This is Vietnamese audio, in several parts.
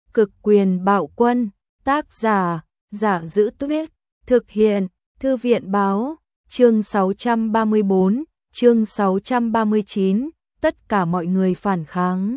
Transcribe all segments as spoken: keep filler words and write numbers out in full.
Cực quyền bạo quân, tác giả, Giả Giữ Tuyết, thực hiện, Thư viện báo, chương sáu trăm ba mươi bốn, chương sáu trăm ba mươi chín, tất cả mọi người phản kháng.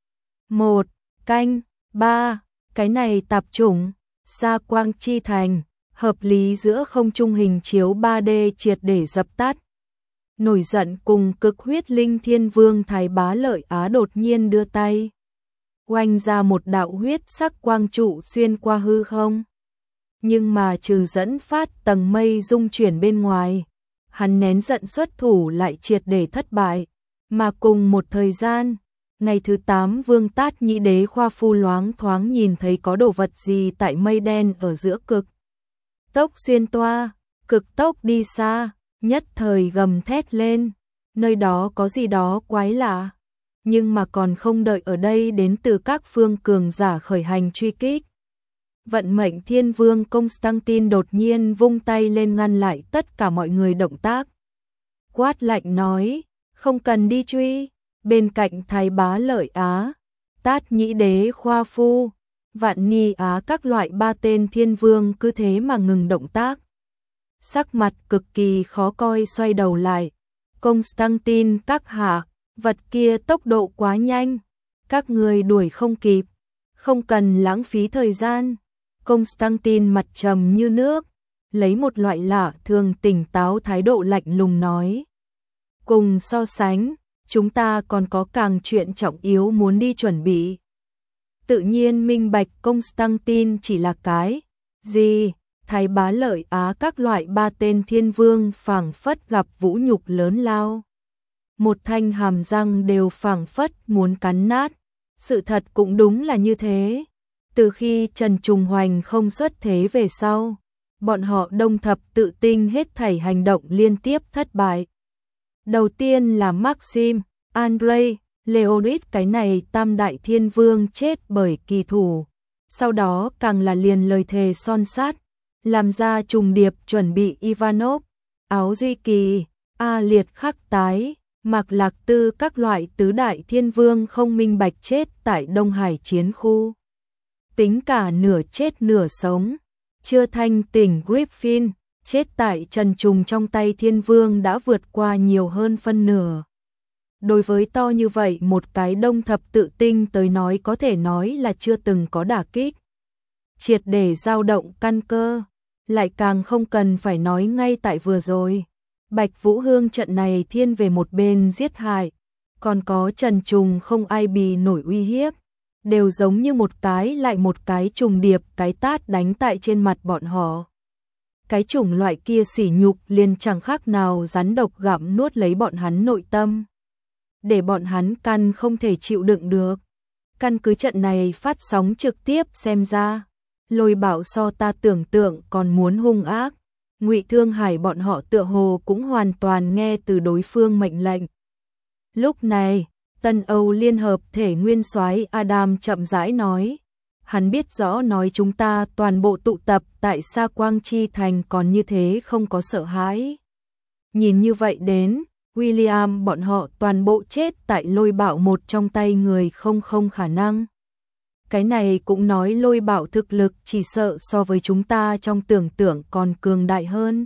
một. Canh, ba. Cái này tạp chủng, Sa Quang Chi Thành, hợp lý giữa không trung hình chiếu ba D triệt để dập tắt. Nổi giận cùng cực huyết linh thiên vương Thái Bá Lợi Á đột nhiên đưa tay oanh ra một đạo huyết sắc quang trụ xuyên qua hư không. Nhưng mà trừ dẫn phát tầng mây rung chuyển bên ngoài, hắn nén giận xuất thủ lại triệt để thất bại. Mà cùng một thời gian, ngày thứ tám Vương Tát Nhĩ Đế Khoa Phu loáng thoáng nhìn thấy có đồ vật gì tại mây đen ở giữa cực tốc xuyên toa, cực tốc đi xa, nhất thời gầm thét lên, nơi đó có gì đó quái lạ. Nhưng mà còn không đợi ở đây đến từ các phương cường giả khởi hành truy kích. Vận mệnh thiên vương Constantine đột nhiên vung tay lên ngăn lại tất cả mọi người động tác. Quát lạnh nói, không cần đi truy. Bên cạnh Thái Bá Lợi Á, Tát Nhĩ Đế Khoa Phu, Vạn Ni Á các loại ba tên thiên vương cứ thế mà ngừng động tác. Sắc mặt cực kỳ khó coi xoay đầu lại. Constantine các hạ, vật kia tốc độ quá nhanh, các người đuổi không kịp, không cần lãng phí thời gian. Constantine mặt trầm như nước, lấy một loại lạ thường tỉnh táo thái độ lạnh lùng nói. Cùng so sánh, chúng ta còn có càng chuyện trọng yếu muốn đi chuẩn bị. Tự nhiên minh bạch Constantine chỉ là cái gì? Thái Bá Lợi Á các loại ba tên thiên vương phảng phất gặp vũ nhục lớn lao. Một thanh hàm răng đều phảng phất muốn cắn nát. Sự thật cũng đúng là như thế. Từ khi Trần Trùng Hoành không xuất thế về sau, bọn họ đông thập tự tinh hết thảy hành động liên tiếp thất bại. Đầu tiên là Maxim, Andrei, Leonid cái này tam đại thiên vương chết bởi kỳ thủ. Sau đó càng là liền lời thề son sát, làm ra trùng điệp chuẩn bị Ivanov, Áo Duy Kỳ, A Liệt Khắc Tái, Mạc Lạc Tư các loại tứ đại thiên vương không minh bạch chết tại Đông Hải chiến khu. Tính cả nửa chết nửa sống, chưa thanh tỉnh Griffin, chết tại Trần Trùng trong tay thiên vương đã vượt qua nhiều hơn phân nửa. Đối với to như vậy một cái đông thập tự tinh tới nói có thể nói là chưa từng có đả kích. Triệt để dao động căn cơ, lại càng không cần phải nói ngay tại vừa rồi. Bạch Vũ Hương trận này thiên về một bên giết hại, còn có Trần Trùng không ai bì nổi uy hiếp, đều giống như một cái lại một cái trùng điệp cái tát đánh tại trên mặt bọn họ. Cái chủng loại kia sỉ nhục liền chẳng khác nào rắn độc gặm nuốt lấy bọn hắn nội tâm, để bọn hắn căn không thể chịu đựng được. Căn cứ trận này phát sóng trực tiếp xem ra, Lôi Bảo so ta tưởng tượng còn muốn hung ác. Ngụy Thương Hải bọn họ tựa hồ cũng hoàn toàn nghe từ đối phương mệnh lệnh. Lúc này, Tân Âu Liên Hợp Thể Nguyên Soái Adam chậm rãi nói, hắn biết rõ nói chúng ta toàn bộ tụ tập tại Sa Quang Chi Thành còn như thế không có sợ hãi. Nhìn như vậy đến, William bọn họ toàn bộ chết tại Lôi Bảo một trong tay người không không khả năng. Cái này cũng nói Lôi Bảo thực lực chỉ sợ so với chúng ta trong tưởng tượng còn cường đại hơn.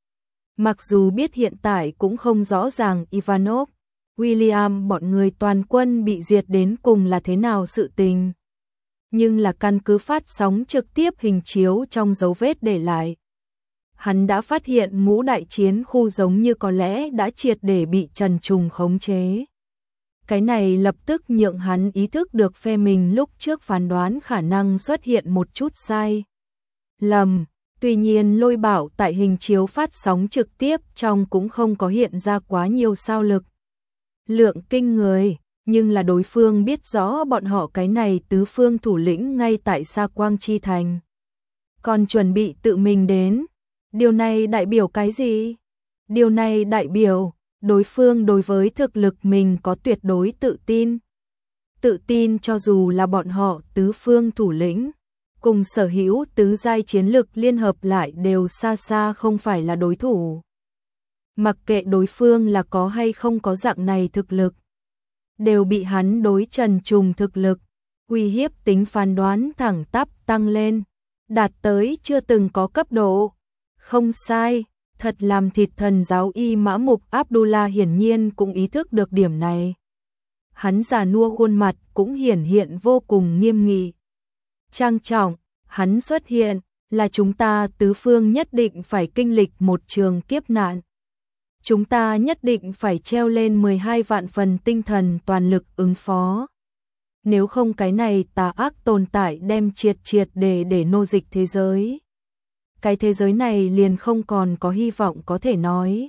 Mặc dù biết hiện tại cũng không rõ ràng Ivanov, William bọn người toàn quân bị diệt đến cùng là thế nào sự tình. Nhưng là căn cứ phát sóng trực tiếp hình chiếu trong dấu vết để lại. Hắn đã phát hiện ngũ đại chiến khu giống như có lẽ đã triệt để bị Trần Trùng khống chế. Cái này lập tức nhượng hắn ý thức được phe mình lúc trước phán đoán khả năng xuất hiện một chút sai lầm. Tuy nhiên Lôi Bảo tại hình chiếu phát sóng trực tiếp trong cũng không có hiện ra quá nhiều sao lực lượng kinh người, nhưng là đối phương biết rõ bọn họ cái này tứ phương thủ lĩnh ngay tại Sa Quang Chi Thành, còn chuẩn bị tự mình đến. Điều này đại biểu cái gì? Điều này đại biểu đối phương đối với thực lực mình có tuyệt đối tự tin. Tự tin cho dù là bọn họ tứ phương thủ lĩnh, cùng sở hữu tứ giai chiến lực liên hợp lại đều xa xa không phải là đối thủ. Mặc kệ đối phương là có hay không có dạng này thực lực, đều bị hắn đối Trần Trùng thực lực, uy hiếp tính phán đoán thẳng tắp tăng lên, đạt tới chưa từng có cấp độ. Không sai, thật làm thịt thần giáo Y Mã Mục Abdullah hiển nhiên cũng ý thức được điểm này. Hắn già nua khuôn mặt cũng hiển hiện vô cùng nghiêm nghị. Trang trọng, hắn xuất hiện là chúng ta tứ phương nhất định phải kinh lịch một trường kiếp nạn. Chúng ta nhất định phải treo lên mười hai vạn phần tinh thần toàn lực ứng phó. Nếu không cái này tà ác tồn tại đem triệt triệt để để nô dịch thế giới. Cái thế giới này liền không còn có hy vọng có thể nói.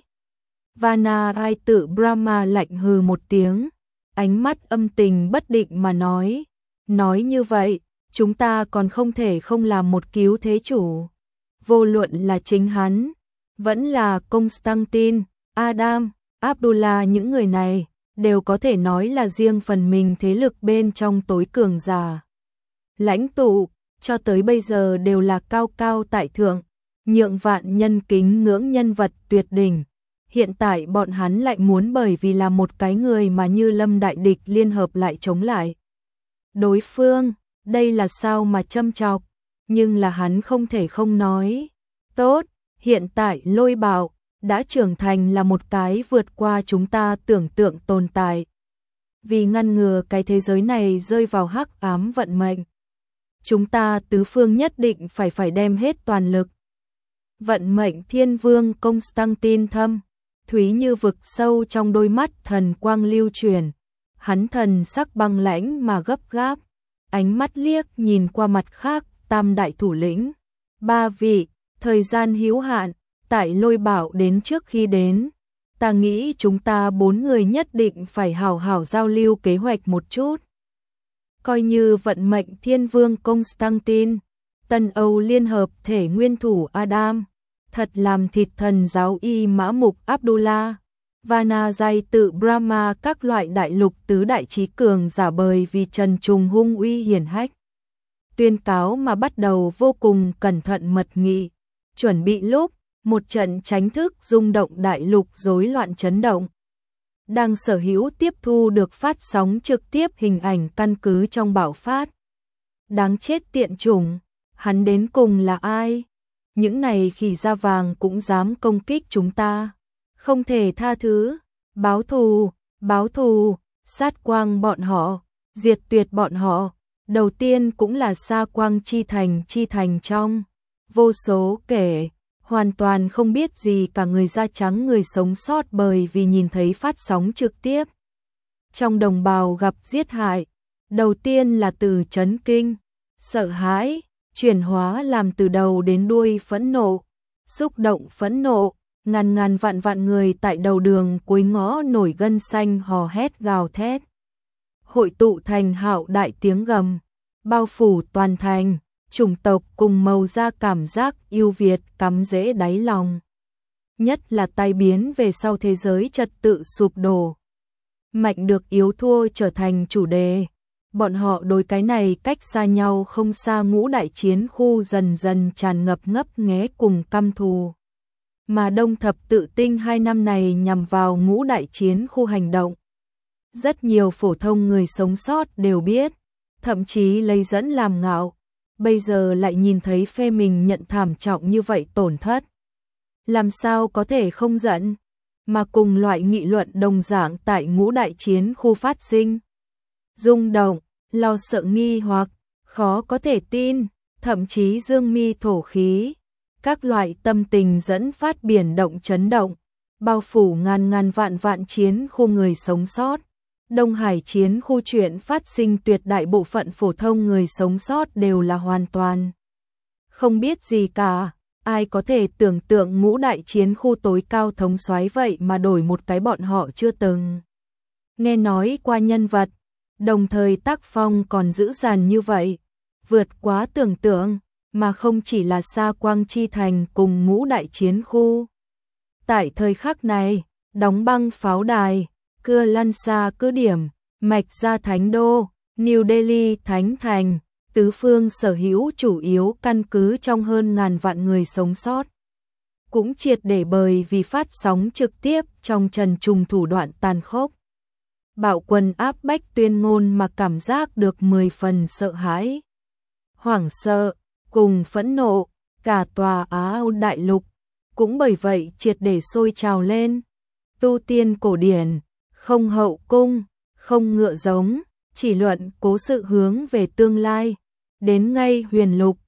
Vana Rai tự Brahma lạnh hừ một tiếng, ánh mắt âm tình bất định mà nói. Nói như vậy, chúng ta còn không thể không làm một cứu thế chủ. Vô luận là chính hắn, vẫn là Constantine, Adam, Abdullah, những người này đều có thể nói là riêng phần mình thế lực bên trong tối cường giả. Lãnh tụ, cho tới bây giờ đều là cao cao tại thượng, nhượng vạn nhân kính ngưỡng nhân vật tuyệt đỉnh. Hiện tại bọn hắn lại muốn bởi vì là một cái người mà như lâm đại địch liên hợp lại chống lại đối phương, đây là sao mà châm chọc, nhưng là hắn không thể không nói. Tốt, hiện tại Lôi Bạo đã trưởng thành là một cái vượt qua chúng ta tưởng tượng tồn tại. Vì ngăn ngừa cái thế giới này rơi vào hắc ám vận mệnh, chúng ta tứ phương nhất định phải phải đem hết toàn lực. Vận mệnh thiên vương Constantine thâm thúy như vực sâu trong đôi mắt thần quang lưu truyền, hắn thần sắc băng lãnh mà gấp gáp, ánh mắt liếc nhìn qua mặt khác tam đại thủ lĩnh. Ba vị, thời gian hữu hạn, tại Lôi Bảo đến trước khi đến, ta nghĩ chúng ta bốn người nhất định phải hảo hảo giao lưu kế hoạch một chút. Coi như vận mệnh thiên vương Constantine, Tân Âu liên hợp thể nguyên thủ Adam, thật làm thịt thần giáo Y Mã Mục Abdullah, Vana Rai tự Brahma, các loại đại lục tứ đại trí cường giả bời vì trần trùng hung uy hiển hách. Tuyên cáo mà bắt đầu vô cùng cẩn thận mật nghị, chuẩn bị lúc một trận tránh thức rung động đại lục rối loạn chấn động. Đang sở hữu tiếp thu được phát sóng trực tiếp hình ảnh căn cứ trong bạo phát. Đáng chết tiện chủng, hắn đến cùng là ai? Những này khỉ da vàng cũng dám công kích chúng ta. Không thể tha thứ, báo thù, báo thù, sát quang bọn họ, diệt tuyệt bọn họ. Đầu tiên cũng là Sa Quang chi thành chi thành trong vô số kẻ hoàn toàn không biết gì cả người da trắng người sống sót bởi vì nhìn thấy phát sóng trực tiếp. Trong đồng bào gặp giết hại, đầu tiên là từ chấn kinh, sợ hãi, chuyển hóa làm từ đầu đến đuôi phẫn nộ, xúc động phẫn nộ, ngàn ngàn vạn vạn người tại đầu đường cuối ngõ nổi gân xanh hò hét gào thét. Hội tụ thành hạo đại tiếng gầm, bao phủ toàn thành, chủng tộc cùng màu da cảm giác yêu Việt cắm rễ đáy lòng. Nhất là tai biến về sau thế giới trật tự sụp đổ. Mạnh được yếu thua trở thành chủ đề. Bọn họ đối cái này cách xa nhau không xa ngũ đại chiến khu dần dần tràn ngập ngấp nghé cùng căm thù. Mà Đông Thập Tự Tinh hai năm này nhằm vào ngũ đại chiến khu hành động. Rất nhiều phổ thông người sống sót đều biết, thậm chí lấy dẫn làm ngạo. Bây giờ lại nhìn thấy phe mình nhận thảm trọng như vậy tổn thất. Làm sao có thể không giận, mà cùng loại nghị luận đồng dạng tại ngũ đại chiến khu phát sinh. Rung động, lo sợ nghi hoặc, khó có thể tin, thậm chí dương mi thổ khí. Các loại tâm tình dẫn phát biển động chấn động, bao phủ ngàn ngàn vạn vạn chiến khu người sống sót. Đông Hải chiến khu chuyện phát sinh tuyệt đại bộ phận phổ thông người sống sót đều là hoàn toàn không biết gì cả. Ai có thể tưởng tượng ngũ đại chiến khu tối cao thống soái vậy mà đổi một cái bọn họ chưa từng nghe nói qua nhân vật, đồng thời tác phong còn dữ dằn như vậy, vượt quá tưởng tượng, mà không chỉ là Sa Quang chi thành cùng ngũ đại chiến khu. Tại thời khắc này, đóng băng pháo đài, cưa lăn xa cứ điểm, mạch ra thánh đô, New Delhi thánh thành, tứ phương sở hữu chủ yếu căn cứ trong hơn ngàn vạn người sống sót. Cũng triệt để bởi vì phát sóng trực tiếp trong trần trùng thủ đoạn tàn khốc. Bạo Quân áp bách tuyên ngôn mà cảm giác được mười phần sợ hãi, hoảng sợ, cùng phẫn nộ, cả tòa Á Âu đại lục cũng bởi vậy triệt để sôi trào lên. Tu tiên cổ điển, không hậu cung, không ngựa giống, chỉ luận cố sự hướng về tương lai, đến ngay huyền lục,